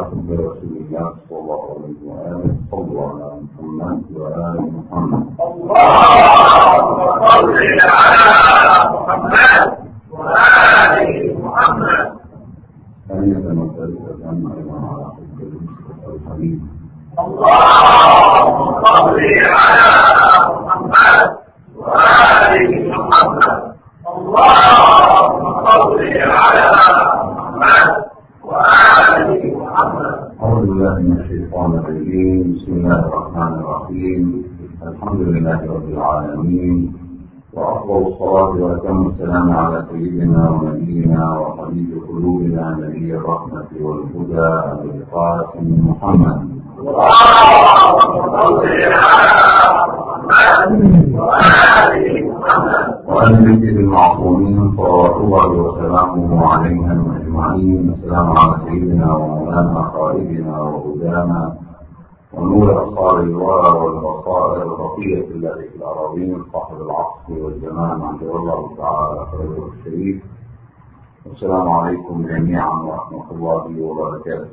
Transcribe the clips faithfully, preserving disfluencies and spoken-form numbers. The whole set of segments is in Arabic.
أحب رسول الله صلى الله عليه وآله صلوا على محمد وآل محمد. اللهم صل على محمد وآل محمد. ثانية وثالثة أيضا على حب المصطفى الحبيب. اللهم صل على محمد وآل محمد. اللهم صل على محمد وآل محمد. أعوذ بالله من الشيطان الرجيم. بسم الله الرحمن الرحيم. الحمد لله رب العالمين، وأفضل الصلاة وأتم السلام على سيدنا ونبينا وحبيب قلوبنا نبي الرحمة والهدى أبي القاسم محمد. اللهم صل على محمد وآل محمد. وأهل بيته المعصومين صلوات الله وسلامه عليهم أجمعين. السلام على سيدنا ومولانا قائدنا وهدانا ونور أبصار الورى والبصائر الرقية التي في الأراضين صاحب العصر والزمان عند الله تعالى خير الشريف. والسلام عليكم جميعا ورحمة الله وبركاته.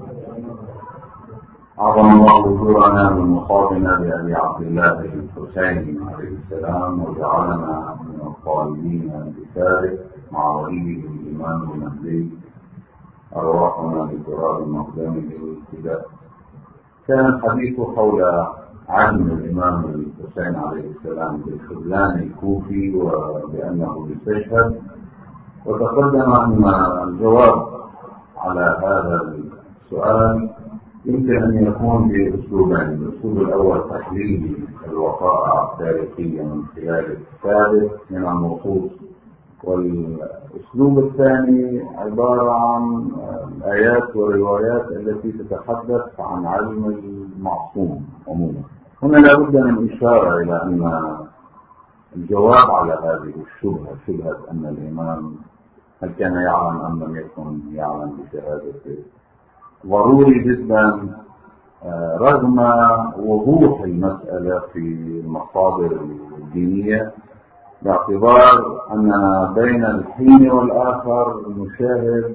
أعظم الله أجورنا من مصابنا بأبي عبد الله الحسين عليه السلام، وجعلنا من الطالبين بذلك مع وليه الإمام المهدي أرواحنا بتراب مقدمه الابتداء. كان الحديث حول عزم الإمام الحسين عليه السلام بالخذلان الكوفي وبأنه يستشهد، وتقدم أن الجواب على هذا السؤال يمكن أن يكون بأسلوبين. الأسلوب الأول تحليل الوقائع التاريخية من خلال الثالث من النصوص، والأسلوب الثاني عبارة عن الآيات والروايات التي تتحدث عن علم المعصوم عموما. هنا لابد من إشارة إلى أن الجواب على هذه الشبهة، شبهة أن الإمام هل كان يعلم أم لم يكن يعلم بشهادته، ضروري جدا رغم وضوح المسألة في المصادر الدينية، باعتبار أننا بين الحين والآخر نشاهد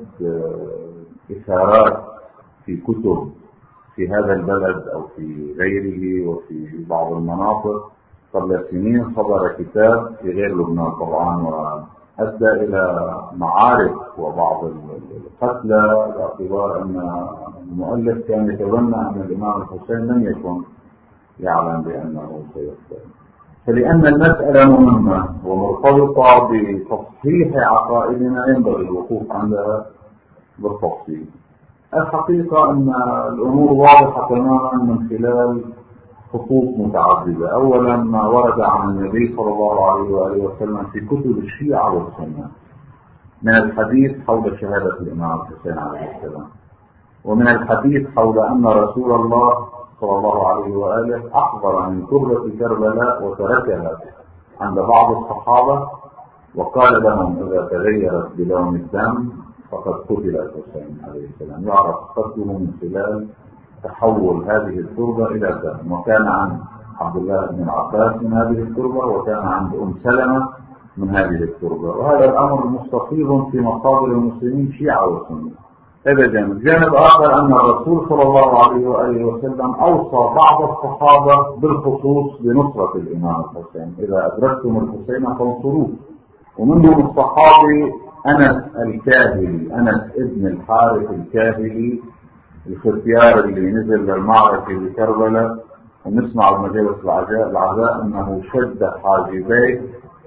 إثارات في كتب في هذا البلد أو في غيره وفي بعض المناطق. قبل سنين صدر كتاب في غير لبنان طبعا وأدى إلى معارك وبعض القتلى، باعتبار أن المؤلف كان يتبنى أن الإمام الحسين لم يكن يعلم بأنه سيقتل. فلأن المسألة مهمة ومرتبطة بتصحيح عقائدنا ينبغي الوقوف عندها بالتفصيل. الحقيقة أن الأمور واضحة تماما من خلال خطوط متعددة. أولا ما ورد عن النبي صلى الله عليه وآله وسلم في كتب الشيعة والسنة من الحديث حول شهادة الإمام الحسين عليه السلام، ومن الحديث حول أن رسول الله صلى الله عليه وآله أخبر من كربة كربلاء وتركها عند بعض الصحابة وقال لهم إذا تغيرت بلون الدم فقد قتل الحسين عليه السلام. يعرف قتله من خلال تحول هذه التربة إلى دم، وكان عن عبد الله بن عباس من هذه التربة، وكان عند أم سلمة من هذه التربة. وهذا الأمر مستفيض في مصادر المسلمين شيعة وسنة. هذا جانب. جانب آخر أن الرسول صلى الله عليه وآله وسلم أوصى بعض الصحابة بالخصوص بنصرة الإمام الحسين، إذا أدركتم الحسين فانصروه. ومنهم الصحابي أنس الكاهلي، أنس ابن الحارث الكاهلي الختيار اللي نزل للمعركة بكربلاء، ونسمع بمجالس العزاء العزاء أنه شد حاجبيه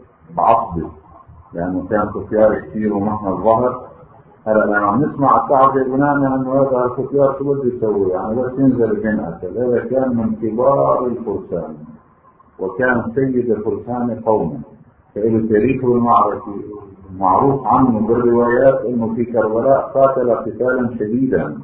بعصبه لأنه كان ختيار كثير ومهما الظهر. هلا لما نسمع التعزية بناء أنه هذا الختيار شو بده يسوي؟ يعني بس ينزل بين أكل. هذا كان من كبار الفرسان وكان سيد الفرسان قوما، فإله تاريخ المعركة معروف عنه بالروايات أنه في كربلاء قاتل قتالا شديدا،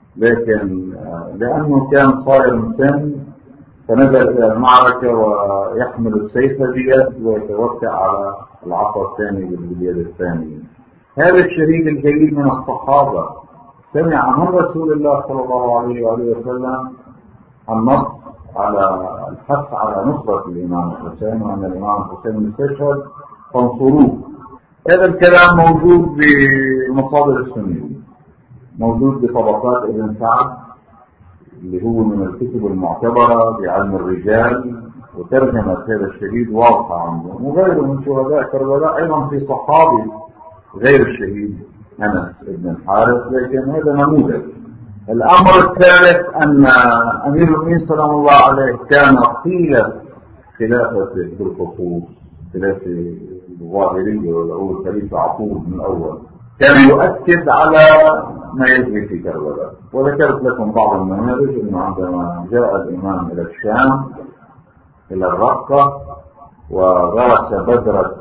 لكن لأنه كان صاير مسن فنزل إلى المعركة ويحمل السيف بيد ويتوكل على العصا الثاني باليد الثانية. هذا الشريك الجليل من الصحابة سمع من رسول الله صلى الله عليه وآله وسلم النص على الحث على نصرة الإمام الحسين وأن الإمام الحسين مستشهد فانصروه. هذا الكلام موجود بمصادر السنة. موجود بطبقات ابن سعد اللي هو من الكتب المعتبرة بعلم الرجال، وترجمة هذا الشهيد واضحة عنه، وغيره من شهداء كربلاء أيضا في صحابي غير الشهيد أنس بن الحارث، لكن هذا نموذج. الأمر الثالث أن أمير المؤمنين سلام الله عليه كان طيلة خلافته بالخصوص خلافة الظاهرية والأول الخليفة عقول من الأول كان يؤكد على ما يجري في كربلاء. وذكرت لكم بعض النماذج أنه عندما جاء الإمام إلى الشام إلى الرقة وغرس بذرة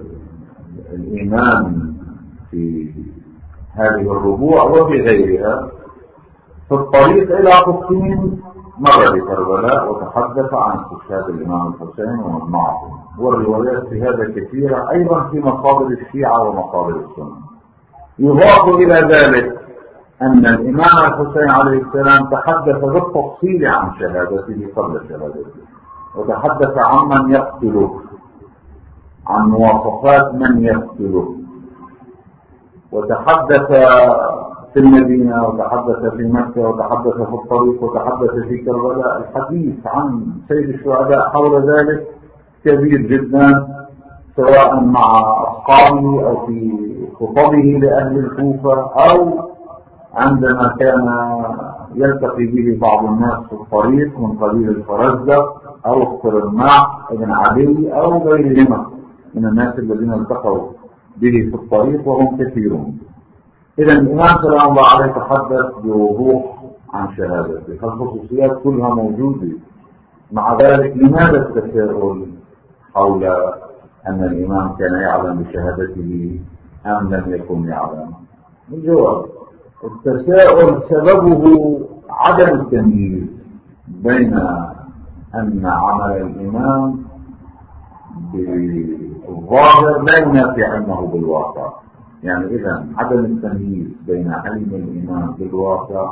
الإيمان في هذه الربوع وفي غيرها، في الطريق إلى قسطين مر بكربلاء وتحدث عن استشهاد الإمام الحسين ومن معه، والروايات في هذا كثيرة أيضا في مصادر الشيعة ومصادر السنة. يضاف إلى ذلك أن الإمام الحسين عليه السلام تحدث بالتفصيل عن شهادته قبل شهادته، وتحدث عن من يقتله، عن مواصفات من يقتله، وتحدث في المدينة وتحدث في مكة وتحدث في الطريق وتحدث في كربلاء. الحديث عن سيد الشهداء حول ذلك كبير جدا، سواء مع أصحابه أو في خطبه لأهل الكوفة أو عندما كان يلتقي به بعض الناس في الطريق من قبيل الفرزدق أو القرماع ابن عدي أو غيرهما من الناس الذين التقوا به في الطريق وهم كثيرون. إذا الإمام سلام الله عليه تحدث بوضوح عن شهادته، الخصوصيات كلها موجودة. مع ذلك لماذا التساؤل حول أن الإمام كان يعلم بشهادته أم لم يكن يعلم؟ الجواب: التساؤل سببه عدم التمييز بين أن عمل الإمام بالظاهر لا ينافي علمه بالواقع. يعني إذا عدم التمييز بين علم الإمام بالواقع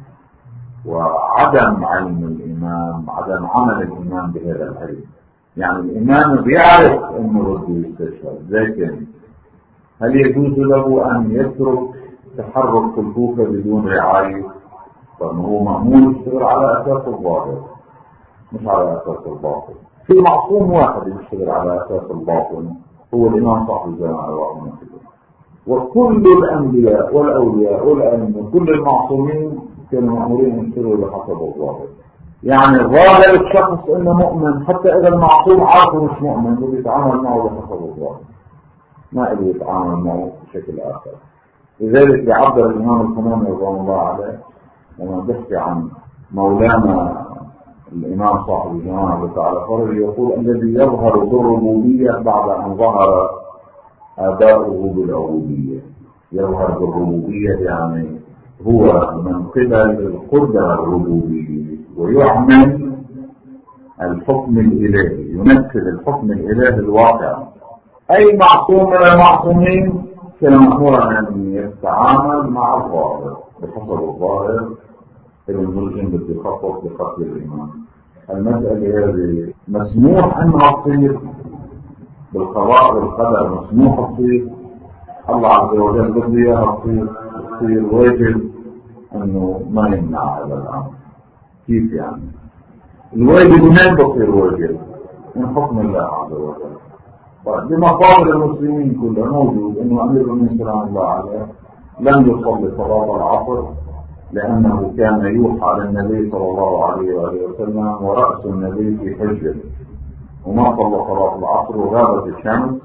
وعدم علم الإمام، عدم عمل الإمام بهذا العلم. يعني الإمام بيعرف أنه بده يستشهد، لكن هل يجوز له أن يترك تحرك في الكوفة بدون رعاية؟ فهو مأمون يشتغل على أساس الظاهر مش على أساس الباطن. في معصوم واحد يشتغل على أساس الباطن هو الإمام صاحب الجماعة الواحد. وكل الأنبياء والأولياء والأئمة كل المعصومين كانوا مأمورين يشتغلوا بحسب الظاهر. يعني ظاهر الشخص إنه مؤمن، حتى إذا المعصوم عارفه مش مؤمن بده يتعامل معه بحسب الظاهر، ما قدر يتعامل معه بشكل آخر. لذلك يعبر الإمام الخميني رضوان الله عليه لما بيحكي عن مولانا الإمام صاحب الجماعة تعالى فرج يقول: الذي يظهر بالربوبية بعد أن ظهر آباؤه بالعبودية. يظهر بالربوبية يعني هو من قبل القدرة الربوبية ويعمل الحكم الإلهي، ينفذ الحكم الإلهي الواقع. أي معصوم من المعصومين كان مأمورا أن يتعامل مع الظاهر بحسب الظاهر. ابن ملجم بده يخطط لقتل الإمام. المسألة هذه مسموح أنها تصير بالقضاء والقدر، مسموح تصير، الله عز وجل بده إياها تصير، تصير واجب أنه ما يمنع هذا الأمر. كيف يعني؟ الواجب منين بصير واجب؟ من حكم الله عز وجل. بمصادر المسلمين كلها موجود أنه أمير المؤمنين سلام الله عليه لم يصلي صلاة العصر لأنه كان يوحى للنبي صلى الله عليه وآله وسلم ورأس النبي في حجه، وما صلى صلاة العصر وغابت الشمس.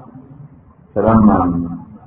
فلما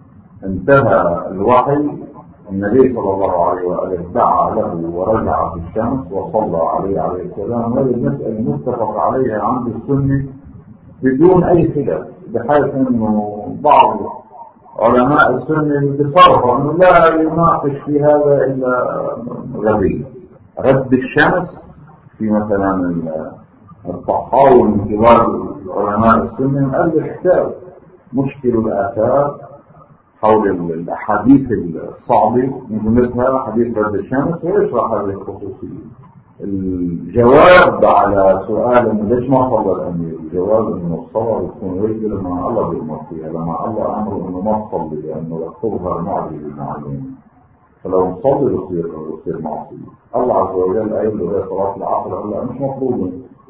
انتهى الوحي النبي صلى الله عليه وآله دعا له ورجع في الشمس وصلى عليه عليه السلام. وهذه المسألة متفق عليها عند السنة بدون أي خلاف، بحيث أنه بعض علماء السنة بصرفوا أنه لا يناقش في هذا إلا غبي. رد الشمس في مثلا الطحاوي من كبار علماء السنة قال الكتاب مشكل الآثار حول الأحاديث الصعبة من جملتها حديث رد الشمس، ويشرح هذه الخصوصية. الجواب على سؤال انه ليش ما صلى الامير، الجواب انه الصلاه بتكون واجبه لما الله بيأمر فيها، لما الله امره انه ما تصلي لانه تظهر معجزه معينه. فلو نصلي بصير بصير معصية. الله عز وجل قال له هي صلاة العصر، قال له مش مطلوب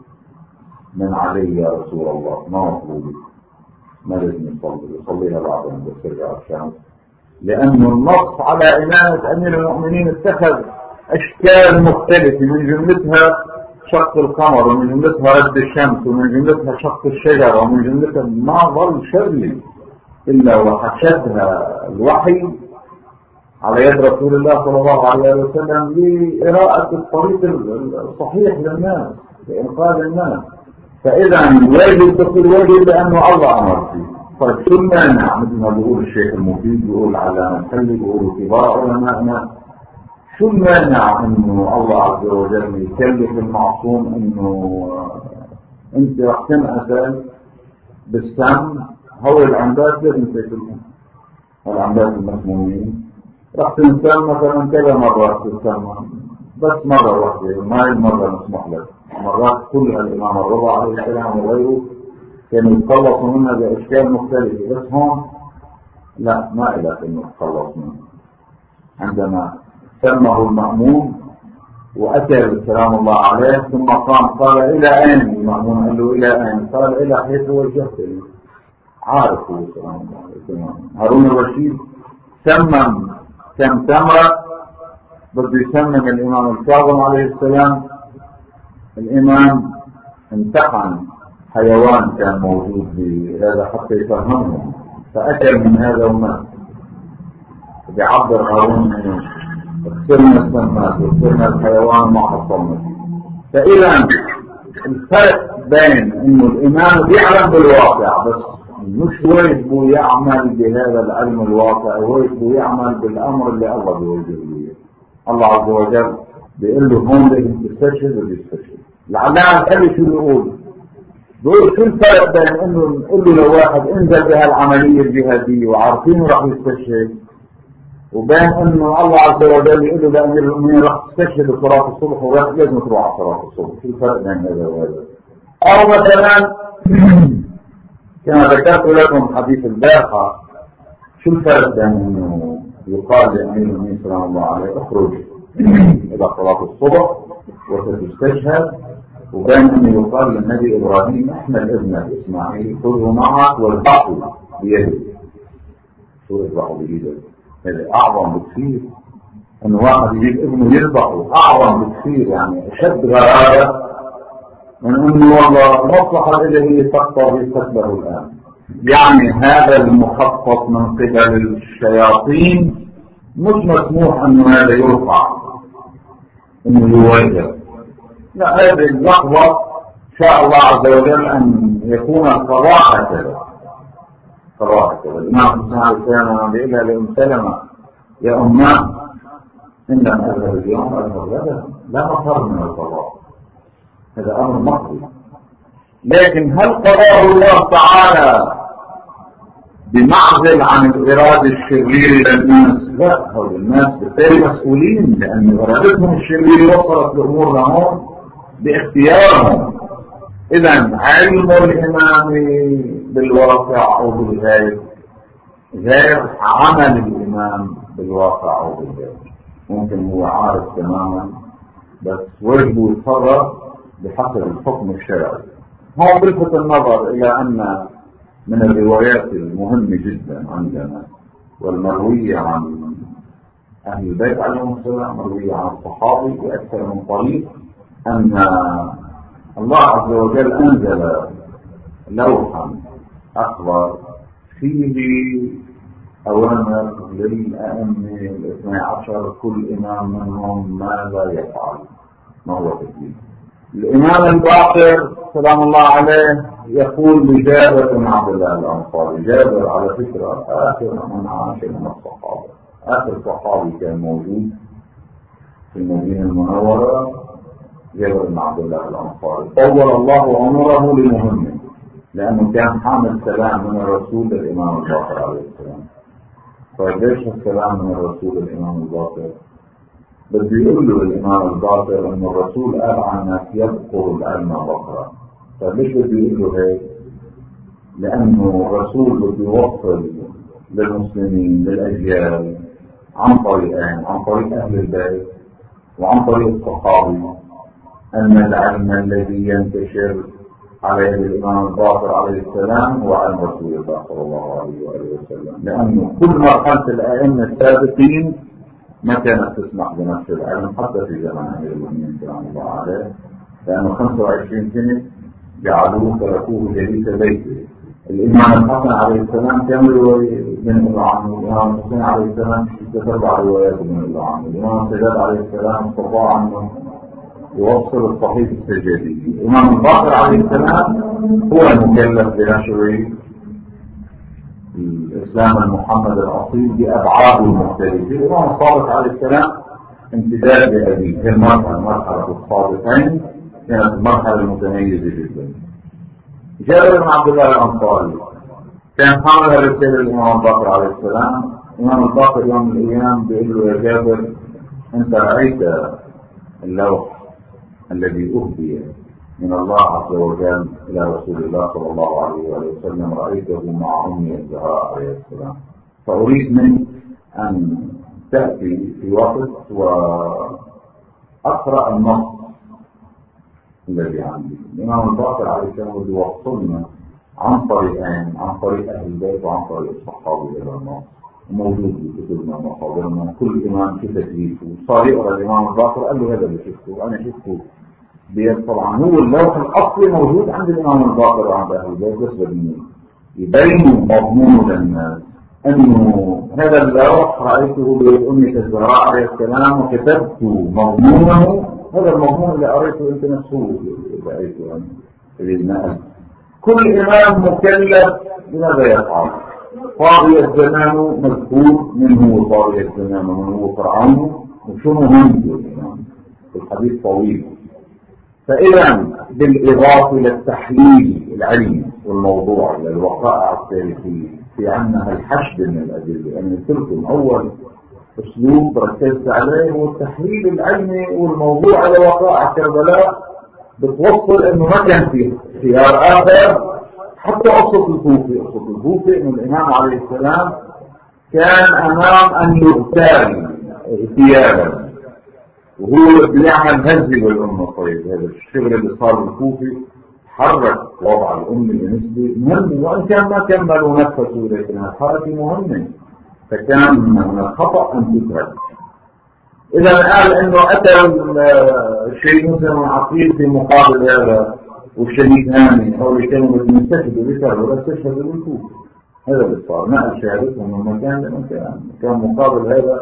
من علي يا رسول الله، ما مطلوب، ما لازم يصلي، يصليها بعدين بس ترجع الشمس، لأنه النص على إمامة أمير المؤمنين اتخذ أشكال مختلفة، من جملتها شق القمر، ومن جملتها رد الشمس، ومن جملتها شق الشجر، ومن جملتها ما ظل شغلي إلا وحشدها الوحي على يد رسول الله صلى الله عليه وسلم لإراءة الطريق الصحيح للناس، لإنقاذ الناس. فإذا واجب تصير واجب لأنه الله أمر فيه. طيب شو المانع؟ مثل ما بيقول الشيخ المفيد، بيقول على محل، بيقولوا كبار علماءنا، شو المانع انه الله عز وجل يكلف المعصوم انه انت رح تنقتل بالسم، هو العنبات لازم تاكلهم، العنبات المسمومين رح تنسم مثلا كذا مرة تنسم، بس مرة واحدة، ما هي المرة مسموح لك، مرات كلها الإمام الرضا عليه السلام وغيره كانوا يتخلصوا منها بأشكال مختلفة، بس هون لا، ما إلك إنه تخلص منه. عندما سمه المأمون وأتى سلام الله عليه ثم قام قال إلى أين؟ المأمون قال له إلى أين؟ قال إلى حيث وجهتني. عارف سلام الله عليه. هارون الرشيد سمم كم تمرة بده يسمم الإمام الكاظم عليه السلام. الإمام امتحن حيوان كان موجود بهذا حتى يفهمهم، فأكل من هذا ومات. بيعبر هارون منه اكسرنا السمات واكسرنا الحيوان ما حصلنا. فإذا الفرق بين انه الإمام بيعلم بالواقع بس مش واجبه يعمل بهذا العلم الواقع، واجبه يعمل بالأمر اللي الله بيوجهه. الله عز وجل بيقول له هون لازم تستشهد وتستشهد. العلامة قال شو بيقول؟ بيقول شو الفرق بين انه نقول له لواحد انزل بهالعملية الجهادية وعارفينه راح يستشهد، وبين انه الله عز وجل يقول له لأمير المؤمنين راح تستشهد بصلاة الصبح وراح لازم تروح على صلاة الصبح. شو الفرق بين هذا وهذا؟ او مثلا كما ذكرت لكم حديث البارحة، شو الفرق بين انه يقال لأمير المؤمنين سلام الله عليه اخرج الى صلاة الصبح وستستشهد، وبين انه يقال للنبي ابراهيم احمل ابنك اسماعيل خذه معك واذبحه بيده. شو اذبحه بيده؟ هذا اعظم بكثير. ان واحد يجيب ابنه يذبحه اعظم بكثير، يعني اشد غرابة من انه والله المصلحة الالهية تقتضي قتله الان. يعني هذا المخطط من قبل الشياطين مش مسموح انه هذا يرفع، انه يواجه. لا، هذه اللحظة شاء الله عز وجل ان يكون القضاء هكذا. قضاء هكذا. الامام صلى الله عليه وسلم بيقولها لأم سلمة يا أمه إن لم أذهب اليوم أذهب غدا، لا مفر من القضاء، هذا أمر مقضي. لكن هل قضاء الله تعالى بمعزل عن الإرادة الشريرة للناس؟ لا، هو الناس بالتالي مسؤولين، لأن إرادتهم الشريرة وصلت لأمور لهم باختيارهم. إذا علم الإمام بالواقع أو بالغيب غير عمل الإمام بالواقع أو بالغيب. ممكن هو عارف تماما بس واجبه يتصرف بحسب الحكم الشرعي. هو بلفت النظر إلى أن من الروايات المهمة جدا عندنا والمروية عن أهل البيت عليهم السلام، مروية عن الصحابي بأكثر من طريق، أن الله عز وجل أنزل لوحا أكبر فيه أوامر للأئمة الاثني عشر، كل إمام منهم ماذا يفعل، ما هو تكليف. الإمام الباقر سلام الله عليه يقول لجابر بن عبد الله الأنصاري، جابر على فكرة آخر من عاش من الصحابة، آخر صحابي كان موجود في المدينة المنورة جابر بن عبد الله الأنصاري، طول الله عمره لمهمه لأنه كان حامل سلام من الرسول للإمام الباقر عليه السلام. فليش السلام من الرسول للإمام الباقر؟ بده يقول له الإمام الباقر أن الرسول قال عن الناس يذكر العلم بقرة. فليش بده يقول له هيك؟ لأنه الرسول بده يوصل للمسلمين للأجيال عن طريقين، عن طريق أهل البيت وعن طريق الصحابي، أن العلم الذي ينتشر على يد الإمام الباقر عليه السلام هو علم رسول الله صلى الله عليه وآله وسلم، لأنه كل مرحلة الأئمة السابقين ما كانت تسمح بنفس العلم حتى في زمن أمير المؤمنين سلام الله عليه، لأنه خمسة وعشرين سنة جعلوه تركوه جليس بيته. الإمام الحسن عليه السلام كان ينقل عنه، الإمام الحسين عليه السلام تتبع رواياته ينقل عنه، الإمام السجاد عليه السلام استطاع أنه يوصل الصحيح السجادي. الإمام الباقر عليه السلام هو المكلف بنشر الإسلام المحمد الأصيل بأبعاده المختلفة. الإمام الصادق عليه السلام امتداد بأبيه في المرحلة مرحلة الصادقين كانت المرحلة المتميزة جدا. جابر بن عبد الله الأنصاري كان حامل رسالة الإمام الباقر عليه السلام. الإمام الباقر يوم من الأيام بيقول له: يا جابر، أنت رأيت اللوح الذي أهدي من الله عز وجل إلى رسول الله صلى الله عليه وسلم، رأيته مع أمي الزهراء عليه السلام، فأريد منك أن تأتي في وقت وأقرأ النص الذي عندي. الإمام الباقر عليه السلام يوصلنا عن طريقين، عن طريق أهل البيت وعن طريق الصحابة إلى النص، موجود في كتبنا ومصادرنا، كل إمام في تكليفه. صار يقرأ الإمام الباقر قال له: هذا اللي شفته أنا شفته بيد. طبعا هو اللوح الأصلي موجود عند الإمام الباقر وعند أهل البيت، بس بدي يبين مضمونه للناس أنه هذا اللوح رأيته بيد أمك الزهراء عليه السلام وكتبت مضمونه، هذا المضمون اللي قريته أنت نفسه رأيته أنا. كل إمام مكلف بماذا يفعل. طاغية الزمان مذكور من هو طاغية الزمان ومن هو فرعون وشو مهمته الإمام، الحديث طويل. فإذا بالإضافة للتحليل العلمي والموضوع للوقائع التاريخية في عنها الحشد من الأدلة. أنا قلت لكم أول أسلوب ركزت عليه هو التحليل العلمي والموضوع على وقائع كربلاء، بتوصل إنه ما كان فيه خيار آخر. حتى قصة الكوفي، قصة الكوفي إنه الإمام عليه السلام كان أمام أن يغتال اغتيالا وهو بيعمل هزي بالأمة. طيب هذا الشغل اللي صار بالكوفي حرك وضع الأمة بنسبة مهمة، وإن كان ما كملوا نفسه، لكن الحركة مهمة، فكان من الخطأ أن تترك. إذا قال إنه أتى الشيء مثلا عقيل في مقابل هذا والشهيد هاني أو اللي كانوا بيستشهدوا بكره ولا استشهدوا بالكوفة، هذا اللي صار. نقل شهادتهم من مكان لمكان، كان مقابل هذا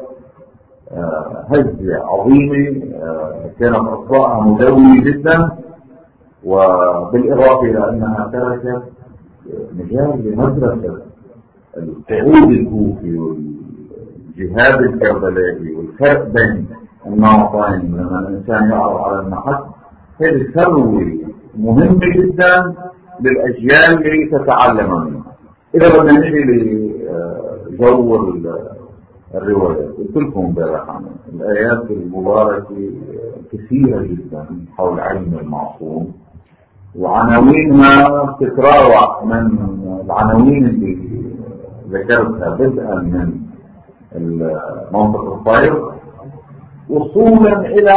هزة عظيمة كانت أصداءها مدوية جدا، وبالإضافة إلى أنها تركت مجال لمدرسة القعود الكوفي والجهاد الكربلائي والفرق بين النمطين لما الإنسان يعرض على المحك. هذه ثروة مهمة جدا للأجيال اللي تتعلم منها. إذا بدنا نجي لجو الروايات، قلت لكم امبارح عن الآيات المباركة كثيرة جدا حول علم المعصوم، وعناوينها تتراوح من العناوين اللي ذكرتها بدءا من منطق الطير وصولا إلى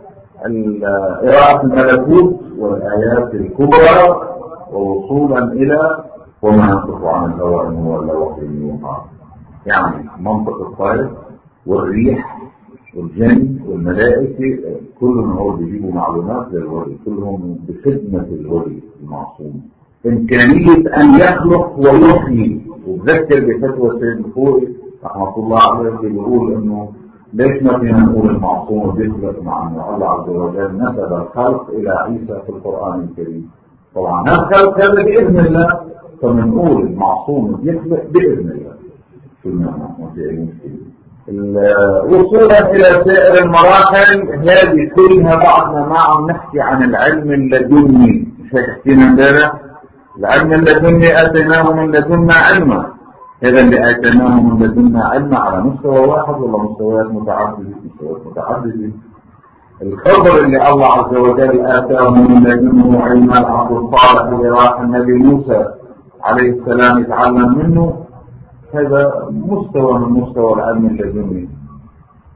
قراءة الملكوت والآيات الكبرى، ووصولا إلى وما ينطق عن الهوى إن هو إلا وحي يوحى. يعني منطق الطير والريح والجن والملائكة كلهم هو بيجيبوا معلومات للولي، كلهم بخدمة الولي المعصوم. إمكانية أن يخلق ويحيي. وتذكر بفتوى سيد الخوئي رحمة الله عليه بيقول إنه ليش ما فينا نقول المعصوم بيخلق، مع أن الله عز وجل نسب الخلق إلى عيسى في القرآن الكريم. طبعا هذا الخلق هذا بإذن الله، فمنقول المعصوم بيخلق بإذن الله. شو المعنى؟ وصولا إلى سائر المراحل هذه كلها بعدنا ما عم نحكي عن العلم اللدني. مش هيك حكينا امبارح؟ العلم اللدني آتيناه من لدنا علما. هذا اللي آتيناه من لدنا علما على مستوى واحد ولا مستويات متعددة؟ مستويات متعددة. الخبر اللي الله عز وجل آتاه من لدنه علما العبد الصالح اللي راح النبي موسى عليه السلام يتعلم منه، هذا مستوى من مستوى العلم اللدني.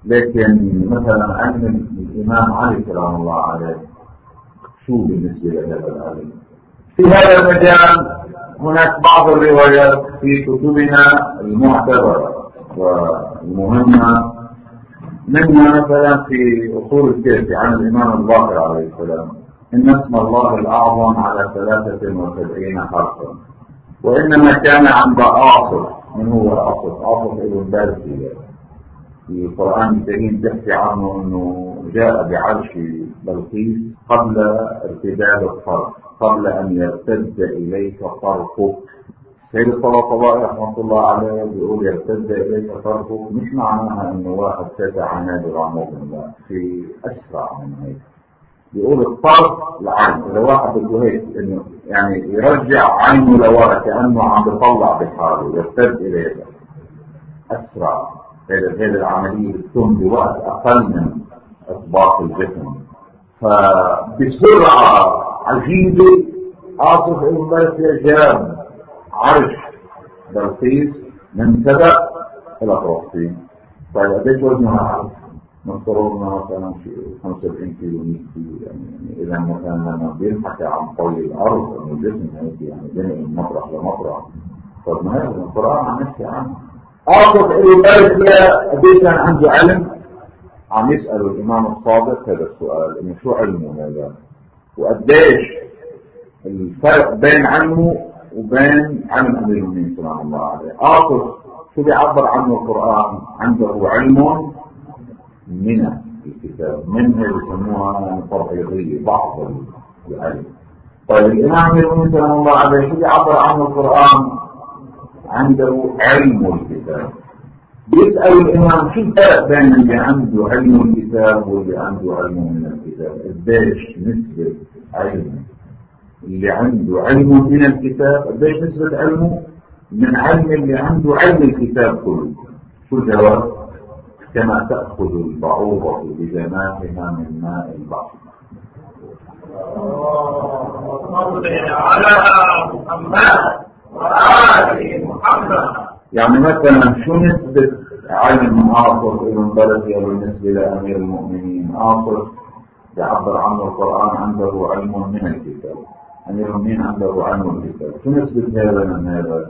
لكن مثلا علم الإمام علي سلام الله عليه شو بالنسبة لهذا العلم؟ في هذا المجال هناك بعض الروايات في كتبنا المعتبرة والمهمة، منها مثلا في أصول الكافي عن الإمام الباقر عليه السلام: إن اسم الله الأعظم على ثلاثة وسبعين حرفا، وإنما كان عند عاصف. من هو عاصف؟ عاصف ابن بارسي في القرآن الكريم تحكي عنه أنه جاء بعرش بلقيس قبل ارتداد الطرف، قبل أن يرتد إليك طرفك. سيد الطباطبائي رحمة الله عليه بيقول يرتد إليك طرفك مش معناها أنه واحد فتح نادر عمود، لا، في أسرع من هيك. بيقول الطرف العين، إذا واحد بده هيك إنه يعني يرجع عينه لورا كأنه عم بيطلع بحاله، يرتد إليك أسرع. هذه العملية بتكون بوقت أقل من إطباق الجسم، فبسرعة عجيبة عاصف ابن بارسي جاب عرش بلقيس من سبأ إلى فلسطين. طيب قديش وزنها؟ نفترضنا مثلا شيء خمسة وسبعين كيلو مية كيلو، يعني إذا مثلا لما بينحكى عن طي الأرض إنه الجسم هيك يعني بينقل من مطرح لمطرح، طب ما هذا القرآن عم نحكي عنه. عاصف ابن بارسي قديش كان عنده علم؟ عم يسأل الإمام الصادق هذا السؤال، إنه شو علمه هذا؟ وقديش الفرق بين علمه وبين علم أمير المؤمنين سلام الله عليه. عاصف شو بيعبر عنه القرآن؟ عنده علم من الكتاب، منها يسموها تبعيضية، بعض العلم. طيب الإمام أمير المؤمنين سلام الله عليه شو بيعبر عنه القرآن؟ عنده علم الكتاب. بيسأل الإمام شو الفرق بين اللي عنده علم الكتاب واللي عنده علم من الكتاب؟ قديش نسبة علم اللي عنده علم من الكتاب، قديش نسبة علمه من علم اللي عنده علم الكتاب كله؟ شو الجواب؟ كما تأخذ البعوضة بجناحها من ماء البحر. يعني مثلا شو نسبة علم عاصف ابن بارسي بالنسبة لأمير المؤمنين؟ عاصف يعبر عنه القرآن عنده علم من الكتاب، أمير المؤمنين عنده علم الكتاب. شو نسبة هذا من هذا؟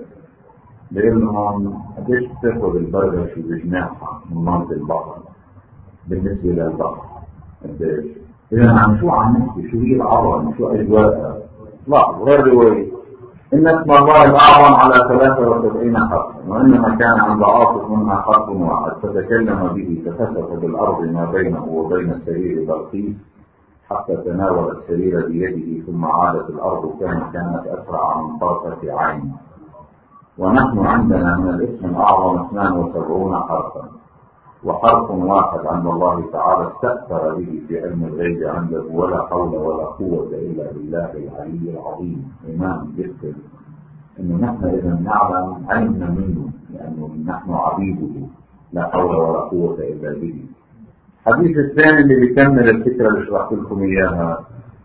لأنهم قديش بتاخذ البرغة في بجناحها من ماء البحر بالنسبة للبحر؟ قديش؟ إذا عن شو عم نحكي؟ شو هي العظمة؟ شو أجواءها؟ لا، غير رواية. إن اسم الله الأعظم على ثلاثة وسبعين حرفا، وإنما كان عند عاصف منها حرف واحد فتكلم به فخسف بالأرض ما بينه وبين سرير بلقيس حتى تناول السرير بيده، ثم عادت الأرض كما كانت أسرع من طرفة عين. ونحن عندنا من الاسم الأعظم اثنان وسبعون حرفا، وحرف واحد عند الله تعالى استأثر به في علم الغيب عنده، ولا حول ولا قوة إلا بالله العلي العظيم. إمام يذكر إنه نحن إذا نعلم علمنا منه لأنه نحن عبيده، لا حول ولا قوة إلا به. الحديث الثاني اللي بيكمل الفكرة اللي شرحت لكم إياها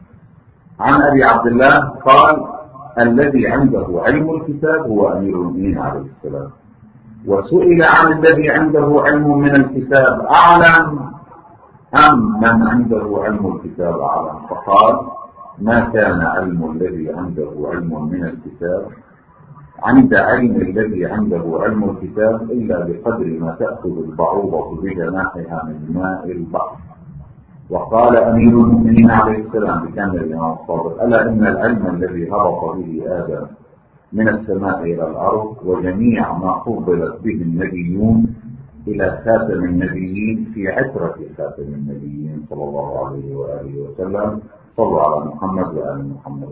عن أبي عبد الله قال: الذي عنده علم الكتاب هو أمير المؤمنين عليه السلام. وسئل عن الذي عنده علم من الكتاب أعلم أم من عنده علم الكتاب أعلم؟ فقال: ما كان علم الذي عنده علم من الكتاب عند علم الذي عنده علم الكتاب إلا بقدر ما تأخذ البعوضة بجناحها من ماء البحر. وقال أمير المؤمنين عليه السلام بكامل الإمام الصادق: ألا إن العلم الذي هبط به آدم من السماء إلى الأرض وجميع ما فضلت به النبيون إلى خاتم النبيين في عترة خاتم النبيين صلى الله عليه وآله وسلم. صلوا على محمد وآل محمد.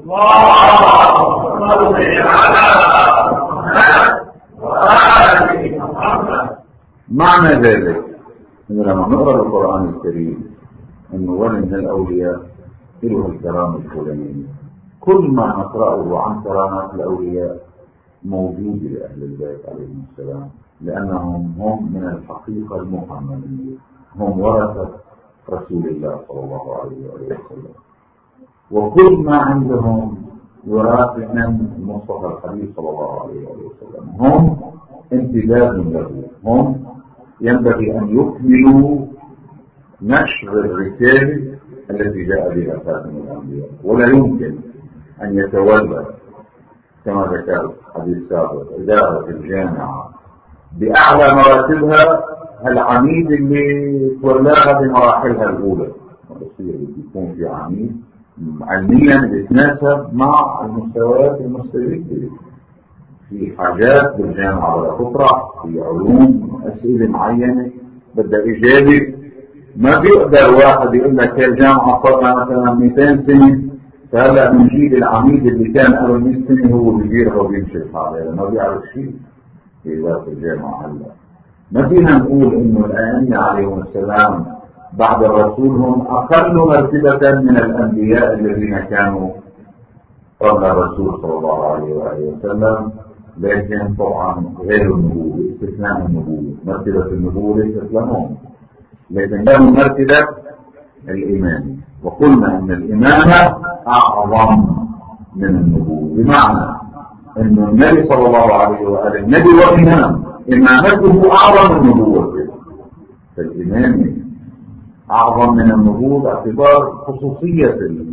معنى ذلك إنه لما نقرأ القرآن الكريم إنه ولي من الأولياء له الكرامة الفلانية، كل ما نقرأه عن كرامات الأولياء موجود لأهل البيت عليهم السلام، لأنهم هم من الحقيقة المحمدية، هم ورثة رسول الله صلى الله عليه وسلم. وكل ما عندهم وراث من المصطفى الحبيب صلى الله عليه وسلم، هم امتداد له، هم ينبغي أن يكملوا نشر الرسالة التي جاء بها خاتم الأنبياء، ولا يمكن أن يتولى كما ذكرت حديث سابق إدارة الجامعة بأعلى مراتبها العميد اللي تولاها بمراحلها الأولى. يكون في عميد علميا يتناسب مع المستويات المستجدة في حاجات بالجامعة ولا تطرح في علوم أسئلة معينة بدها إجابة. ما بيقدر واحد يقول لك الجامعة صار مثلا مئتين سنة فهلا بنجيب العميد اللي كان قبل مئة سنة هو بيديرها وبيمشي الحال، ما بيعرف شيء في ذات الجامعة. هلا ما فينا نقول إنه الأئمة عليهم السلام بعد الرسول هم أقل مرتبة من الأنبياء الذين كانوا قبل الرسول صلى الله عليه وآله وسلم، لكن طبعا غير النبوة، استثناء النبوة، مرتبة النبوة ليست لهم، لكن لهم مرتبة الإمامة. وقلنا أن الإمامة أعظم من النبوة، بمعنى أن النبي صلى الله عليه وآله النبي وإمام، إمامته أعظم من النبوة، فالإمامة أعظم من النبوة باعتبار خصوصية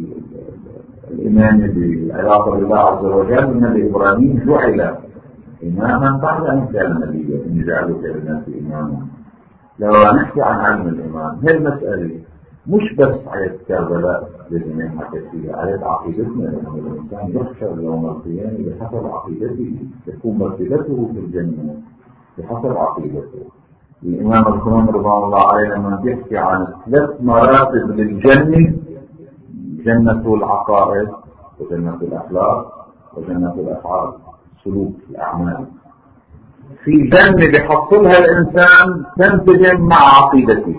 الإمامة بالعلاقة بالله عز وجل. النبي إبراهيم جعل إماما بعد أن كان نبيا، إن جعلك للناس إماما. لو نحكي عن علم الإمام، هي المسألة مش بس عيد كربلاء للإمام حكى فيها، عيد عقيدتنا، لأن الإنسان يحشر يوم القيامة بحسب عقيدته، تكون مرتبته في الجنة بحسب عقيدته. الإمام الخميني رضي الله عليه لما بيحكي عن ثلاث مراتب للجنة: جنة العقائد، وجنة الأخلاق، وجنة الأفعال، سلوك الأعمال. في جنة بحصلها الإنسان تنسجم مع عقيدته،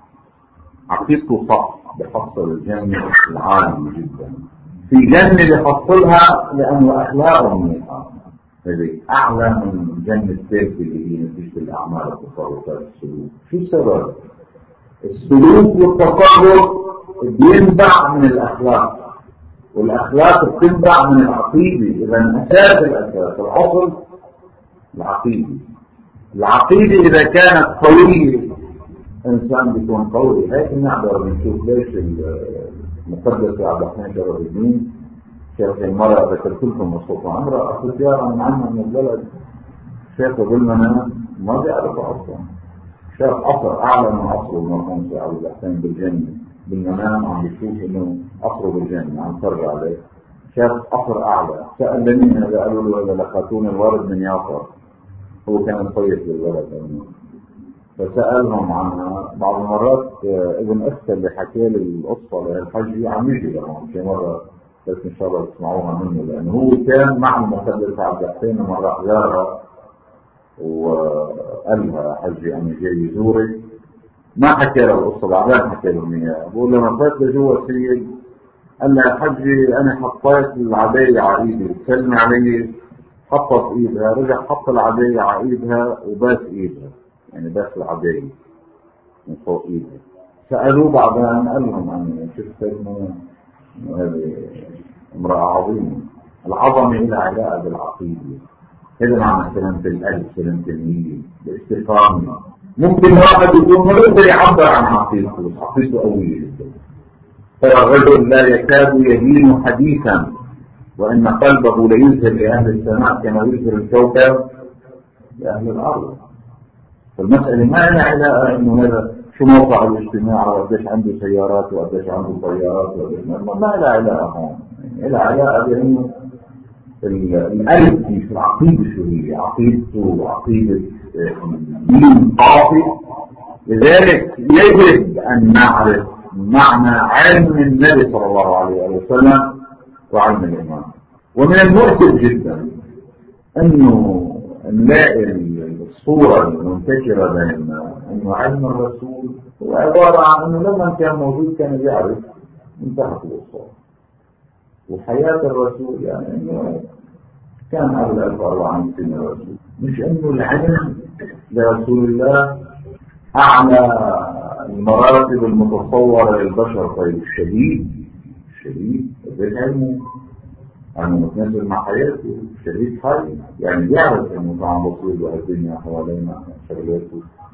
عقيدته صح بحصل الجنة العالية جدا. في جنة بحصلها لأنه أخلاقه منيحة، هذه أعلى من جنة الثالثة اللي هي نتيجة الأعمال والتصرفات السلوك. شو السبب؟ السلوك والتصرف بينبع من الأخلاق، والأخلاق بتنبع من العقيدة. إذا أساس الأساس الأصل العقيدة. العقيدة إذا كانت قوية إنسان بيكون قوي. هيك نقدر نشوف ليش المقدس عبد الرحمن شرف الدين شيخ المرأة ذكرت لكم مصطفى امرأة أخذ زيارة من عنها من البلد، شيخ بالمنام ما بيعرف أصلا، شيخ أصر أعلى من أصره المرحوم سيد عبد الرحمن بالجنة، بالمنام عم بيشوف إنه أصره بالجنة عم ترجع عليه، شيخ أصر أعلى. سأل لمين هذا؟ قالوا له هذا لقاتون الورد من يافر، هو كان طيب للولد يعني. فسألهم عنها بعض المرات. ابن أختي اللي حكى لي القصة للحج عم يجي لهم في مرة، بس إن شاء الله تسمعوها منه، لأنه هو كان مع المقدس عبد الحسين مرة زارها وقالها حجي أنا جاي يزوري. ما حكى له القصة، بعدين حكى لهم إياها. بقول لما فات لجوا السيد قال لها حجي أنا حطيت العباية على إيدي، سلم علي، حطت إيدها، رجع حط العباية على إيدها وباس إيدها، يعني باس العباية من فوق إيدها. سألوه بعدين قال لهم أنا شفت إنه هذه امرأة عظيمة. العظمة إلى علاقة بالعقيدة، هذا معنى سلامة القلب، سلامة النية، الاستقامة. ممكن واحد يكون ما يقدر يعبر عن عقيدته، بس عقيدته قوية جدا. ترى الرجل لا يكاد يهين حديثا وإن قلبه ليذهب لأهل السماء كما يذهب الكوكب لأهل الأرض. فالمسألة ما لها علاقة إنه هذا شو موقع الاجتماع وقديش عنده سيارات وقديش عنده طيارات وقديش، ما لها علاقة هون. يعني لها علاقة بأنه القلب في العقيدة شو هي، عقيدته وعقيدة دين قاطع. لذلك يجب أن نعرف معنى علم النبي صلى الله عليه وسلم وعلم الإمام. ومن المؤسف جدا أنه نلاقي الصورة المنتشرة بيننا أنه علم الرسول هو عبارة عن أنه لما كان موجود كان يعرف انتهت الوصول، وحياة الرسول يعني أنه كان قبل ألف وأربعمائة سنة الرسول. مش أنه العلم لرسول الله أعلى المراتب المتصورة للبشر. طيب الشديد الشديد ذلك علمه أنه متناسب مع حياته، شديد حي يعني يعرف أنه طعم بصير والدنيا حوالينا شغلاته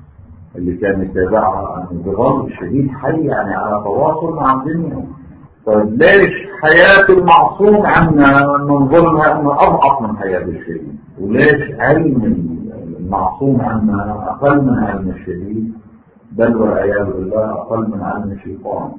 اللي كان يتابعها أنه بظل الشديد حي يعني على تواصل مع الدنيا. طيب ليش حياة المعصوم عنا ننظرها أنه أضعف من حياة الشديد؟ وليش علم المعصوم عنا أقل من علم الشديد؟ بل والعياذ بالله أقل من علم الشيطان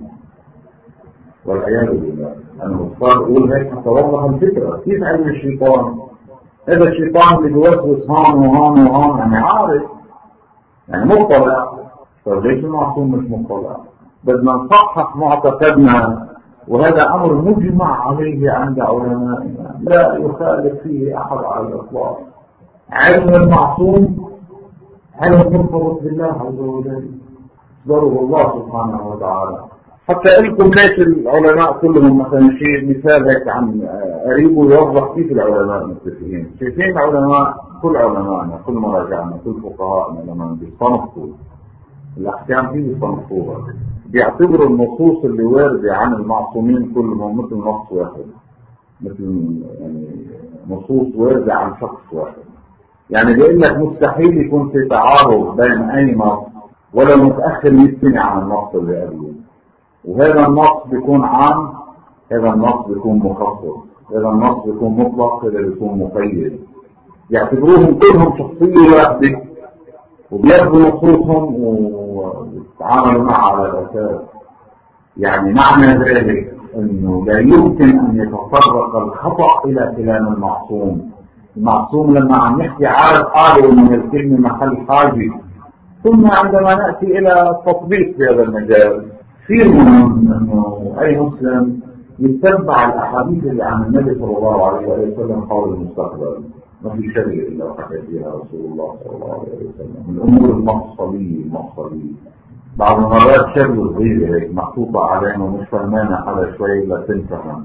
والعياذ بالله. أنا مضطر أقول هيك حتى أوضح الفكرة. كيف علم الشيطان؟ هذا الشيطان اللي بيوسوس هون وهون وهون يعني عارف يعني مطلع. طيب ليش المعصوم مش مطلع؟ بدنا نصحح معتقدنا، وهذا أمر مجمع عليه عند علمائنا لا يخالف فيه أحد على الإطلاق. علم المعصوم علم مرتبط بالله عز وجل، ضرب الله سبحانه وتعالى. حتى لكم ليش العلماء كلهم مثلا شيء مثال هيك عن قريب يوضح كيف العلماء متفقين. شايفين العلماء كل علمائنا كل مراجعنا كل فقهائنا لما بيصنفوا الأحكام دي بيصنفوها بيعتبروا النصوص اللي واردة عن المعصومين كلهم مثل نص واحد، مثل يعني نصوص واردة عن شخص واحد. يعني بيقول لك مستحيل يكون في تعارض بين أي نص ولا متأخر يستمع عن النص اللي قبله، وهذا النص بيكون عام، هذا النص بيكون مخصص، هذا النص بيكون مطلق، هذا بيكون مقيد. يعتبروهم كلهم شخصية واحدة وبياخذوا نصوصهم ويتعاملوا معها على الأساس. يعني معنى ذلك أنه لا يمكن أن يتطرق الخطأ إلى كلام المعصوم. المعصوم لما عم يحكي عارف قالوا من الكلمة محل حاجة، ثم عندما نأتي إلى التطبيق في هذا المجال كثير مهم أنه أي مسلم يتبع الأحاديث اللي عن النبي صلى الله عليه وسلم حول المستقبل. ما في شيء إلا حكى فيها رسول الله صلى الله عليه وسلم من الأمور المفصلية المفصلية. بعض المرات شغل صغيرة هيك محطوطة علينا ومش فهمانة على شوي لا تنفهم.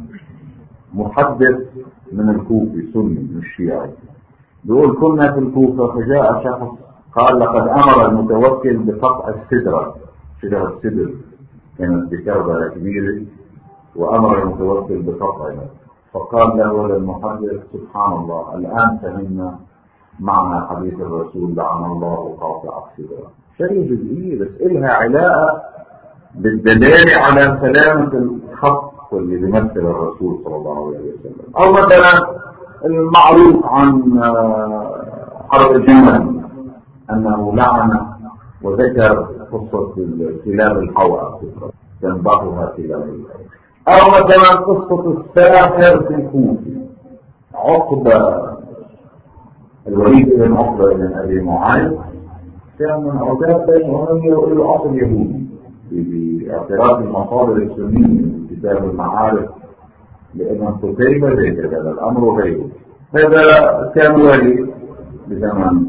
محدث من الكوفة سني مش شيعي بيقول كنا في الكوفة فجاء شخص قال لقد أمر المتوكل بقطع السدرة، شجرة السدر كانت بكربة كبيرة وأمر المتوكل بقطعها. فقال له المحدث سبحان الله الآن فهمنا معنى حديث الرسول لعن الله قاطع السدرة. شيء جزئي بس إلها علاقة بالدلالة على سلامة الخط اللي بيمثل الرسول صلى الله عليه وسلم. أو مثلا المعروف عن حرب الجمل أنه لعن وذكر قصة كلاب الحوأ تنبعها كلاب الحوأ. أو مثلا قصة الساحر في الكوفة عقبة الوليد بن عقبة بن أبي معاذ كان من عتاب بين أمية والأصل يهودي باعتراف المصادر السنية من كتاب المعارف لأن قتيبة ذكر هذا الأمر وغيره. هذا كان ولي بزمن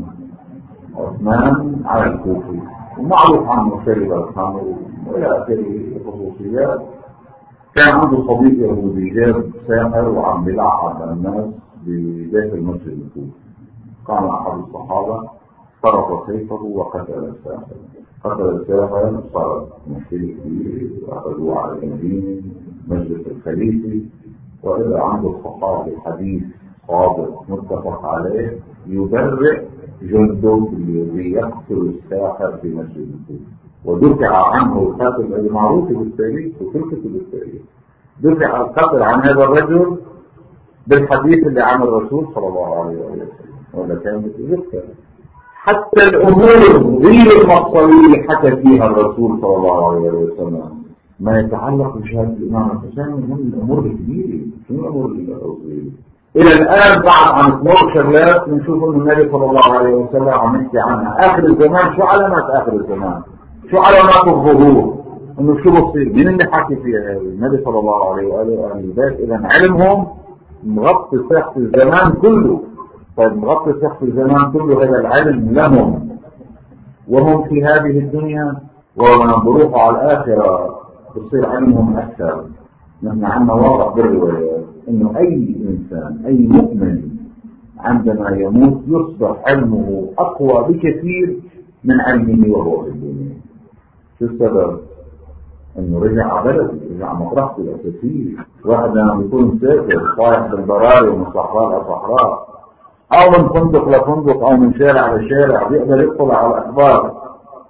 عثمان على الكوفة ومعروف عنه شرب الخمر وإلى آخره خصوصيات. كان عنده صديق يهودي جاب ساحر وعم بيلعب الناس بداخل المسجد الكوفي. قام أحد الصحابة طرف سيفه وقتل الساحر. قتل الساحر صار مشكلة كبيرة وأخذوه على المدينة مجلس الخليفة. وإذا عنده الصحابة حديث صادق متفق عليه يبرئ جنده الذي يقتل الساحر في مسجد الكوفة. ودفع عنه القتل الذي معروف بالتاريخ وفي كتب التاريخ. دفع القتل عن هذا الرجل بالحديث اللي عن الرسول صلى الله عليه وسلم ولا كان يذكر. حتى الأمور غير المفصلية حكى فيها الرسول صلى الله عليه وسلم ما يتعلق بشهادة الإمام الحسين من الأمور الكبيرة من الأمور الصغيرة. إلى الآن بعد عن اثناشر شغلات بنشوف إن النبي صلى الله عليه وسلم عم يحكي عنها. آخر الزمان شو علامات آخر الزمان؟ شو علامات الظهور؟ إنه شو بصير؟ مين اللي حكي فيها؟ النبي صلى الله عليه وآله وآله البيت. إذا علمهم مغطي ساحة الزمان كله. طيب مغطي ساحة الزمان كله هذا العلم لهم وهم في هذه الدنيا ولما بروحوا على الآخرة بصير علمهم أكثر. نحن عنا واضح بالروايات إنه أي إنسان أي مؤمن عندما يموت يصبح علمه أقوى بكثير من علمه وهو في الدنيا. شو السبب؟ إنه رجع عبلده رجع مطرحته الأساسية. واحد لما يكون مسافر طايح بالبراري ومن صحراء لصحراء أو من فندق لفندق أو من شارع لشارع بيقدر يطلع على الأخبار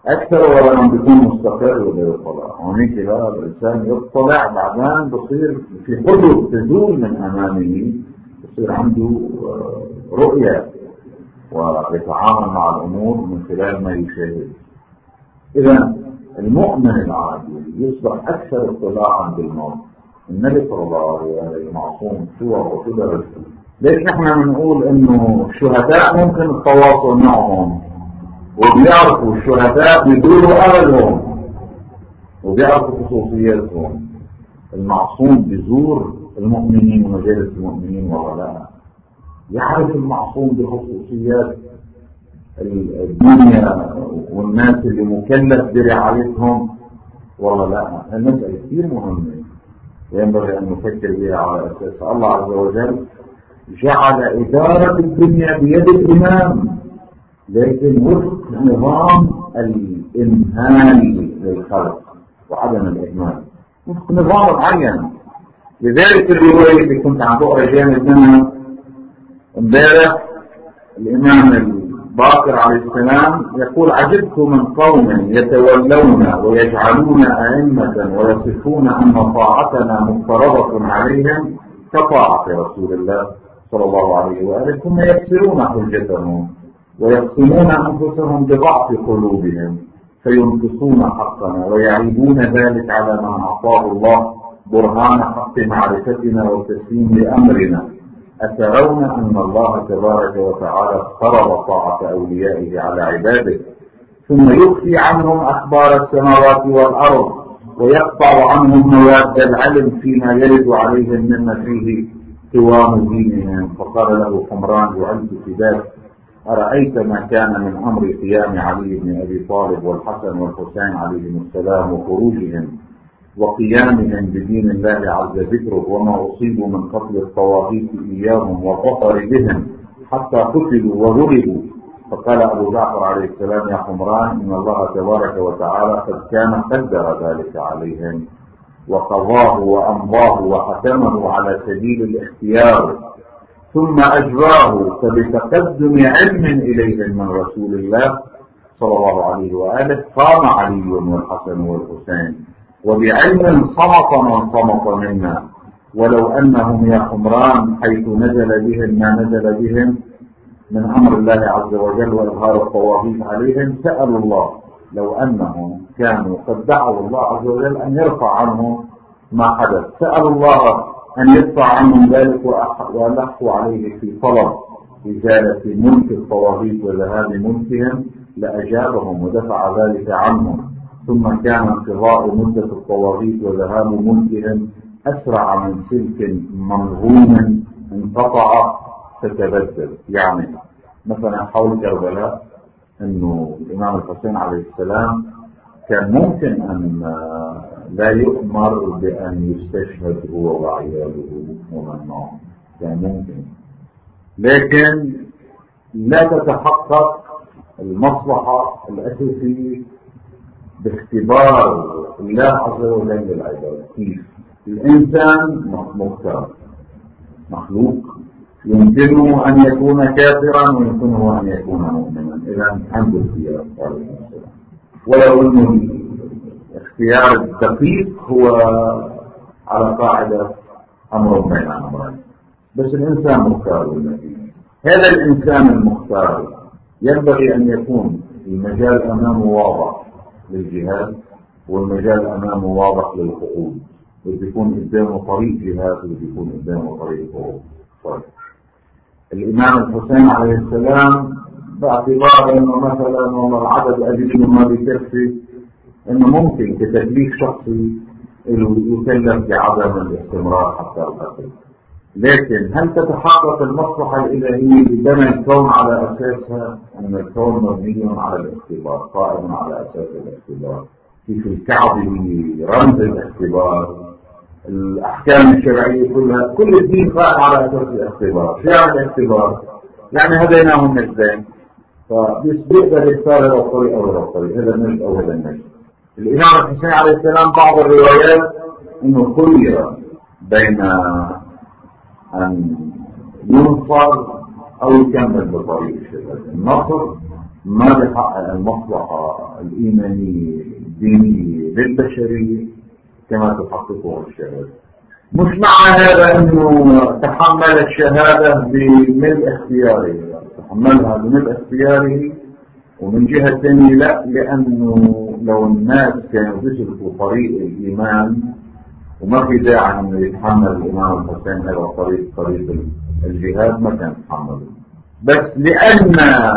أكثر ولا من بيكون مستقر ولا يطلع، هونيك لا، الإنسان يطلع بعدين بصير في حدود تزول من أمامه، بصير عنده رؤية ويتعامل مع الأمور من خلال ما يشاهد. إذا المؤمن العادي يصبح أكثر اطلاعا بالموت. النبي صلى الله عليه وسلم معصوم صور وقدر. ليش نحن بنقول إنه الشهداء ممكن التواصل معهم وبيعرفوا الشهداء بيدوروا أهلهم وبيعرفوا خصوصياتهم؟ المعصوم بيزور المؤمنين ومجالس المؤمنين ولا لا؟ يعرف المعصوم بخصوصيات الدنيا والناس اللي مكلف برعايتهم ولا لا؟ المسألة كثير مهمة وينبغي أن نفكر بها على أساس الله عز وجل جعل إدارة الدنيا بيد الإمام، لكن وفق نظام الإمهال للخلق وعدم الإهمال، وفق نظام معين. لذلك الرواية اللي كنت عم بقرا جانب منها امبارح الإمام الباقر عليه السلام يقول: عجبت من قوم يتولون ويجعلون أئمة ويصفون أن طاعتنا مفترضة عليهم كطاعة رسول الله صلى الله عليه وآله، ثم يكسرون حجتهم ويقسمون أنفسهم بضعف قلوبهم فينقصون حقنا ويعيبون ذلك على من أعطاه الله برهان حق معرفتنا والتسليم لأمرنا. أترون أن الله تبارك وتعالى افترض طاعة أوليائه على عباده ثم يخفي عنهم أخبار السماوات والأرض ويقطع عنهم مواد العلم فيما يرد عليهم مما فيه قوام دينهم؟ فقال له حمران: جعلت فداك، أرأيت ما كان من أمر قيام علي بن أبي طالب والحسن والحسين عليهم السلام وخروجهم وقيامهم بدين الله عز ذكره، وما أصيبوا من قتل الطواغيت إياهم والظفر بهم حتى قتلوا وغلبوا. فقال أبو جعفر عليه السلام: يا حمران، إن الله تبارك وتعالى قد كان قدر ذلك عليهم وقضاه وأمضاه وحكمه على سبيل الاختيار، ثم أجراه فبتقدم علم إليهم من رسول الله صلى الله عليه وآله قام علي والحسن والحسين، وبعلم صمت من صمت منا، ولو أنهم يا حمران حيث نزل بهم ما نزل بهم من أمر الله عز وجل وإظهار الطواغيت عليهم سألوا الله، لو أنهم كانوا قد دعوا الله عز وجل أن يرفع عنهم ما حدث، سألوا الله أن يدفع عنهم ذلك وألحوا عليه في طلب إزالة ملك الطواغيت وذهاب ملكهم لأجابهم ودفع ذلك عنهم، ثم كان انقضاء مدة الطواغيت وذهاب ملكهم أسرع من سلك منظوم انقطع فتبدل. يعني مثلا حول كربلاء أنه الإمام الحسين عليه السلام كان ممكن أن لا يؤمر بأن يستشهد هو وعياله ومن معه، كان ممكن، لكن لا تتحقق المصلحة الأساسية باختبار الله عز وجل للعباد. كيف؟ الإنسان مختار مخلوق، يمكنه أن يكون كافرا ويمكنه أن يكون مؤمنا، إذا عنده اختيار عليه السلام. ولو أنه الاختيار الدقيق هو على قاعدة أمر بين أمرين، بس الإنسان مختار بالنتيجة. هذا الإنسان المختار ينبغي أن يكون المجال أمامه واضح للجهاد والمجال أمامه واضح للحقوق، ويكون قدامه طريق جهاد ويكون قدامه طريق حقوق. طيب. الإمام الحسين عليه السلام باعتبار أنه مثلا والله العدد قليل ما بيكفي، أنه ممكن كتكليف شخصي يكلف بعدم الاستمرار حتى القتل، لكن هل تتحقق المصلحة الإلهية ببنى الكون على أساسها؟ أن الكون مبني على الاختبار، قائم على أساس الاختبار. في الكعبة رمز الاختبار، الأحكام الشرعية كلها، كل الدين قائم على أساس الاختبار. شو يعني الاختبار؟ يعني هديناهم نجدين، فبيقدر يختار هذا الطريق أو هذا الطريق، هذا النجد أو هذا النجد. الإمام الحسين عليه السلام بعض الروايات أنه خير بين أن ينصر أو يكمل بطريق الشهادة. النصر ما بيحقق المصلحة الإيمانية الدينية للبشرية كما تحققه الشهادة. مش معنى هذا أنه تحمل الشهادة بملء اختياره، تحملها بملء اختياره، ومن جهة ثانية لا، لأنه لو الناس كانوا بيسلكوا طريق الإيمان وما في داعي أنه يتحمل الإمام الحسين هذا الطريق، طريق الجهاد، ما كان يتحمله. بس لأن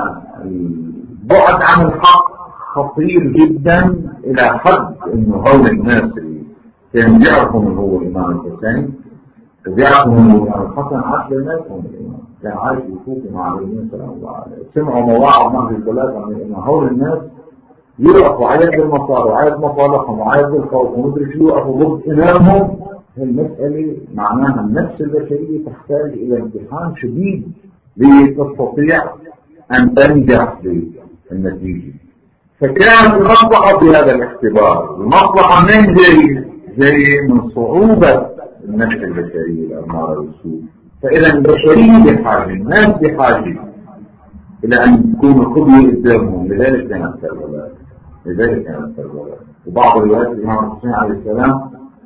البعد عن الحق خطير جدا إلى حد أنه هول الناس اللي كانوا يعرفوا من هو الإمام الحسين وبيعرفوا من هو الإمام الحسن عاش لناسهم الإمام، كان عايش يفوت مع النبي صلى الله عليه وسلم. سمعوا مواعظ من الثلاثة من هول الناس يوقفوا عايز المصالح وعايز مصالحهم وعايز الخوف ومدري شو، يوقفوا ضد إمامهم. المسألة معناها النفس البشرية تحتاج إلى امتحان شديد لتستطيع أن تنجح بالنتيجة. فكانت المصلحة في هذا الاختبار، المصلحة من جاي جاي من صعوبة النفس البشرية الأمارة بالسوء. فإذا البشرية بحاجة، الناس بحاجة إلى أن تكون قدوة قدامهم. لذلك كانت كربلاء، لذلك كانت كربلاء. وبعض روايات الإمام الحسين عليه السلام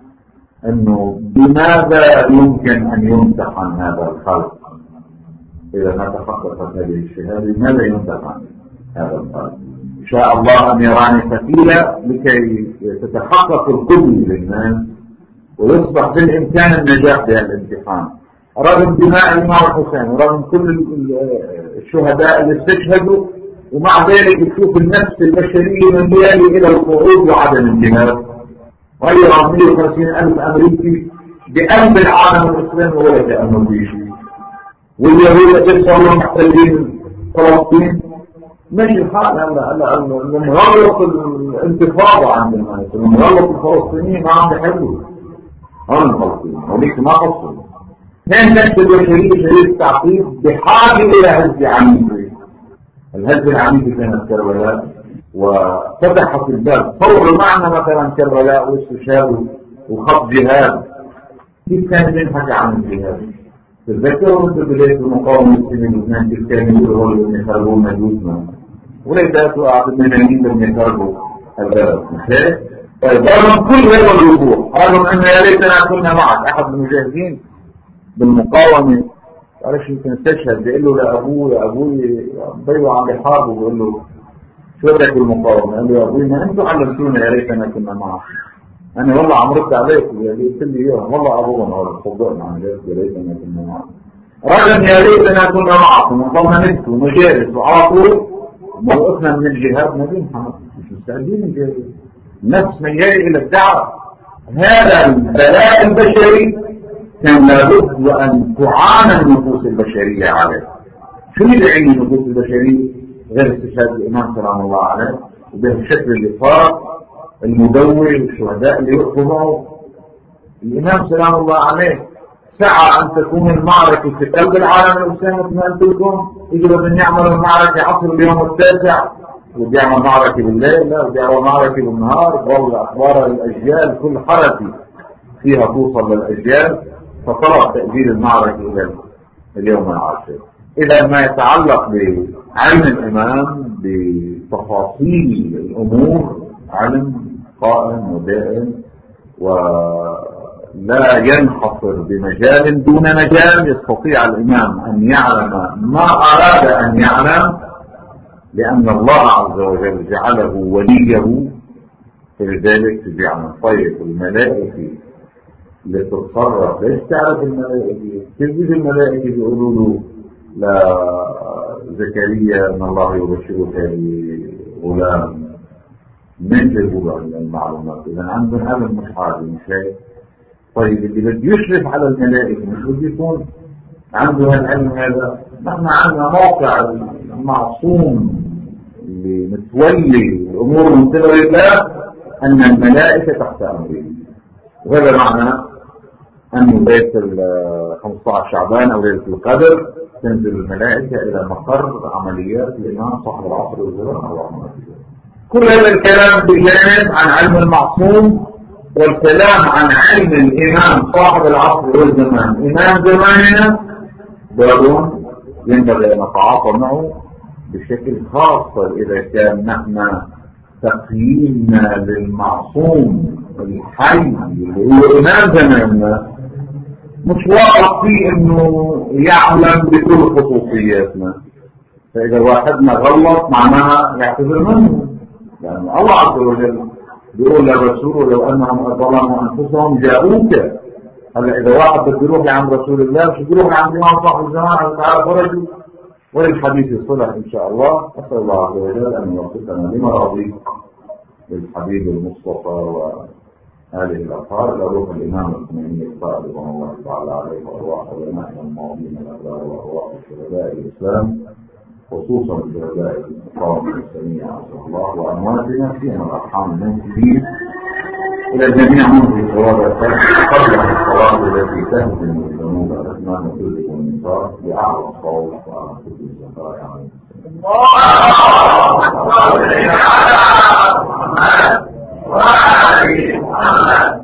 أنه بماذا يمكن أن يمتحن هذا الخلق إذا ما تحققت هذه الشهادة؟ بماذا يمتحن هذا الخلق؟ إن شاء الله أن يراني ثقيلة لكي تتحقق القدوة للناس ويصبح بالإمكان النجاح بهذا الامتحان، رغم دماء الإمام الحسين ورغم كل الشهداء اللي استشهدوا، ومع ذلك تشوف النفس البشرية مليانة إلى القعود وعدم الجهاد. غير مئة وخمسين ألف أمريكي بقلب العالم الإسلامي ولا تأمل به شيء، واليهود يصلوا محتلين فلسطين. ماشي الحال. هلا هلا المغلط الانتفاضة عند الناس، المغلط الفلسطينيين ما عم بيحلوا هون الفلسطينيين، هوليك ما قصوا. كان نفس البشرية شريف التعقيد بحاجة إلى هزة عنيفة. الهزة العنيفة كانت كربلاء وفتحت الباب. صوروا معنا مثلا كربلاء واستشهاد وخط جهاد، كيف كان ينحكى عن الجهاد؟ تذكروا مثل بداية المقاومة السنين الاثنين كيف كانوا يقولوا لهم يخربوا مجوزنا وليتاتوا أعطي المنانين لهم يخربوا البلد. رغم كل هذا الوضوح، رغم أن يا ريتنا كنا معك. أحد المجاهدين بالمقاومة قال شو يمكن استشهد، بيقول له لأبوه يا أبوي بيوع عم بحاربه، بيقول له شو بدك بالمقاومة؟ قال له يا أبوي ما أنتوا علمتونا يا ريتنا كنا معك. أنا والله عم رد عليك قلت لي إياهم والله أبوهم هذا صدقنا عن جد يا ريتنا كنا معك. رغم يا ريتنا كنا معكم وضلنا نمشي ومجالس وعلى طول موقفنا من الجهاد ما بينحمل، مش مستعدين نجاهد. نفس ميال إلى الدعوة. هذا البلاء البشري كان لابد وأن تعانى النفوس البشرية عليه. شو اللي يعني النفوس البشرية غير استشهاد الإمام سلام الله عليه وبهالشكل اللي صار المدور والشهداء اللي يقفوا معه؟ الإمام سلام الله عليه سعى أن تكون المعركة في قلب العالم الإسلامي مثل ما قلت لكم. يجب أن يعمل المعركة عصر اليوم التاسع وبيعمل معركة بالليل، لا وبيعمل معركة بالنهار. والله أخبار الأجيال كل حركة فيها توصل للأجيال، فطلب تأجيل المعركة إلى اليوم العاشر. إذا ما يتعلق بعلم الإمام بتفاصيل الأمور علم قائم ودائم ولا ينحصر بمجال دون مجال. يستطيع الإمام أن يعلم ما أراد أن يعلم لأن الله عز وجل جعله وليه. فلذلك يعلم. طيب الملائكة اللي تتصرف ليش تعرف الملائكة؟ كيف الملائكة بيقولوا له لا زكريا ان الله يبشرك بغلام؟ من جابوا المعلومات؟ اذا عندهم علم مش عادي مش هيك. طيب اللي بده يشرف على الملائكة مش بده يكون عنده هالعلم هذا؟ نحن عندنا موقع المعصوم اللي متولي الامور من قبل الله ان الملائكة تحت امره. وهذا معنى أن ليلة خمسة عشر شعبان أو ليلة القدر تنزل الملائكة إلى مقر عمليات الإمام صاحب العصر والزمان أو عمليات. كل هذا الكلام بجانب عن علم المعصوم والكلام عن علم الإمام صاحب العصر والزمان. إمام زماننا بابون ينبغي أن نتعاطى معه بشكل خاص إذا كان نحن تقييمنا للمعصوم الحي اللي هو إمام زماننا مش واضح فيه إنه يعلم بكل خصوصياتنا، فإذا واحدنا غلط معناها يعتذر منه، لأن يعني الله عز وجل بيقول للرسول لو أنهم ظلموا أنفسهم جاءوك. هلا إذا واحد بده يروح لعند رسول الله مش بده يروح لعند إمام صاحب الزمان تعالى فرجوا، وللحديث صلح إن شاء الله. أسأل الله عز وجل أن يوفقنا لما رضي بالحبيب المصطفى وهذه الأطهار إلى روح الإمام الخميني الصادق رضوان الله تعالى عليه وأرواح علمائنا الماضين الأبرار وأرواح شهداء الإسلام خصوصا شهداء المقاومة الإسلامية عز الله وأمواتنا فيها الأرحام المنسبين إلى جميع منذ الصواب قبل الصلاة التي تهدم الذنوب الأثمان وتذهب النصار بأعلى الصوت وعلى كل الزكاة عليه. اللهم صل على محمد وعلى آل محمد